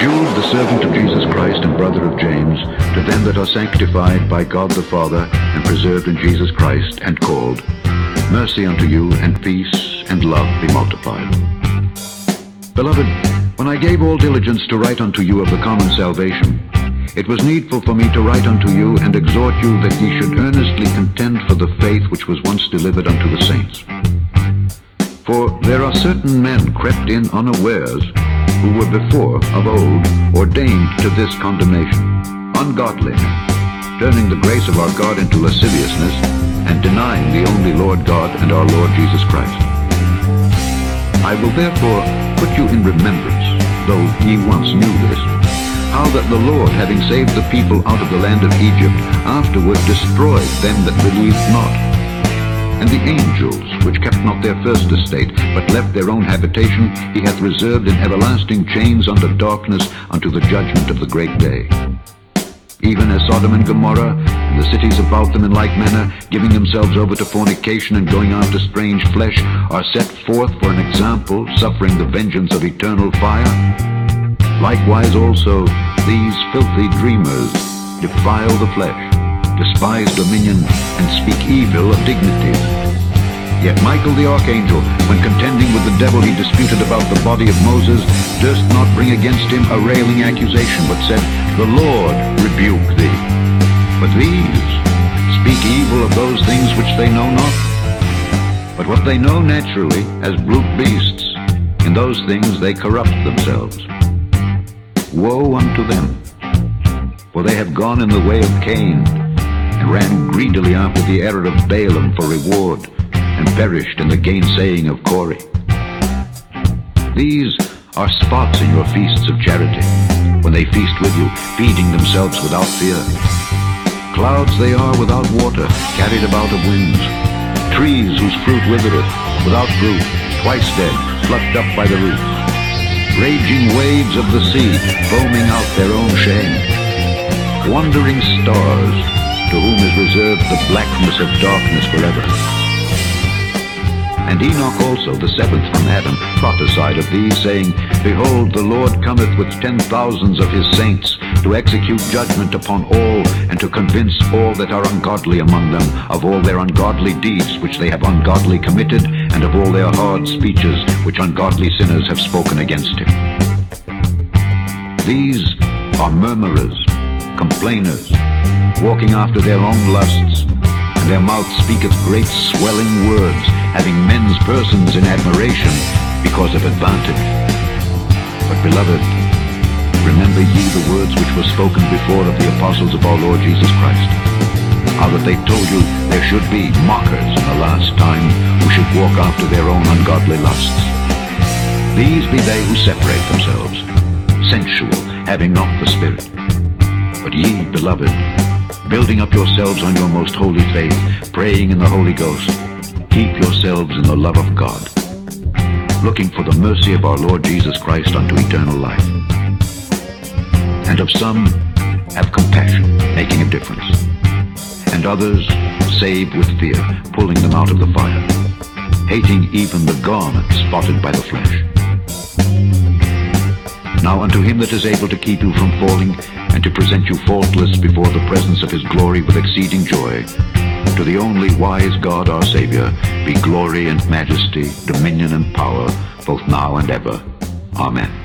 Jude, the servant of Jesus Christ and brother of James, to them that are sanctified by God the Father and preserved in Jesus Christ and called, mercy unto you, and peace and love be multiplied. Beloved, when I gave all diligence to write unto you of the common salvation, it was needful for me to write unto you and exhort you that ye should earnestly contend for the faith which was once delivered unto the saints. For there are certain men crept in unawares, who were before of old ordained to this condemnation, ungodly men, turning the grace of our God into lasciviousness, and denying the only Lord God and our Lord Jesus Christ. I will therefore put you in remembrance, though ye once knew this, how that the Lord, having saved the people out of the land of Egypt, afterward destroyed them that believed not. And the angels, which kept not their first estate, but left their own habitation, he hath reserved in everlasting chains under darkness unto the judgment of the great day. Even as Sodom and Gomorrah, and the cities about them in like manner, giving themselves over to fornication and going after strange flesh, are set forth for an example, suffering the vengeance of eternal fire. Likewise also these filthy dreamers defile the flesh, despise dominion, and speak evil of dignities. Yet Michael the archangel, when contending with the devil he disputed about the body of Moses, durst not bring against him a railing accusation, but said, The Lord rebuke thee. But these speak evil of those things which they know not. But what they know naturally, as brute beasts, in those things they corrupt themselves. Woe unto them! For they have gone in the way of Cain, and ran greedily after the error of Balaam for reward, and perished in the gainsaying of Corey. These are spots in your feasts of charity, when they feast with you, feeding themselves without fear. Clouds they are without water, carried about of winds. Trees whose fruit withereth, without fruit, twice dead, plucked up by the roots. Raging waves of the sea, foaming out their own shame. Wandering stars, to whom is reserved the blackness of darkness forever. And Enoch also, the seventh from Adam, prophesied of these, saying, Behold, the Lord cometh with 10,000s of his saints, to execute judgment upon all, and to convince all that are ungodly among them of all their ungodly deeds which they have ungodly committed, and of all their hard speeches which ungodly sinners have spoken against him. These are murmurers, complainers, walking after their own lusts, and their mouth speaketh great swelling words, having men's persons in admiration because of advantage. But beloved, remember ye the words which were spoken before of the apostles of our Lord Jesus Christ, how that they told you there should be mockers in the last time, who should walk after their own ungodly lusts. These be they who separate themselves, sensual, having not the Spirit. But ye, beloved, building up yourselves on your most holy faith, praying in the Holy Ghost, keep yourselves in the love of God, looking for the mercy of our Lord Jesus Christ unto eternal life. And of some have compassion, making a difference, and others save with fear, pulling them out of the fire, hating even the garment spotted by the flesh. Now unto him that is able to keep you from falling, and to present you faultless before the presence of his glory with exceeding joy, to the only wise God our Savior, be glory and majesty, dominion and power, both now and ever. Amen.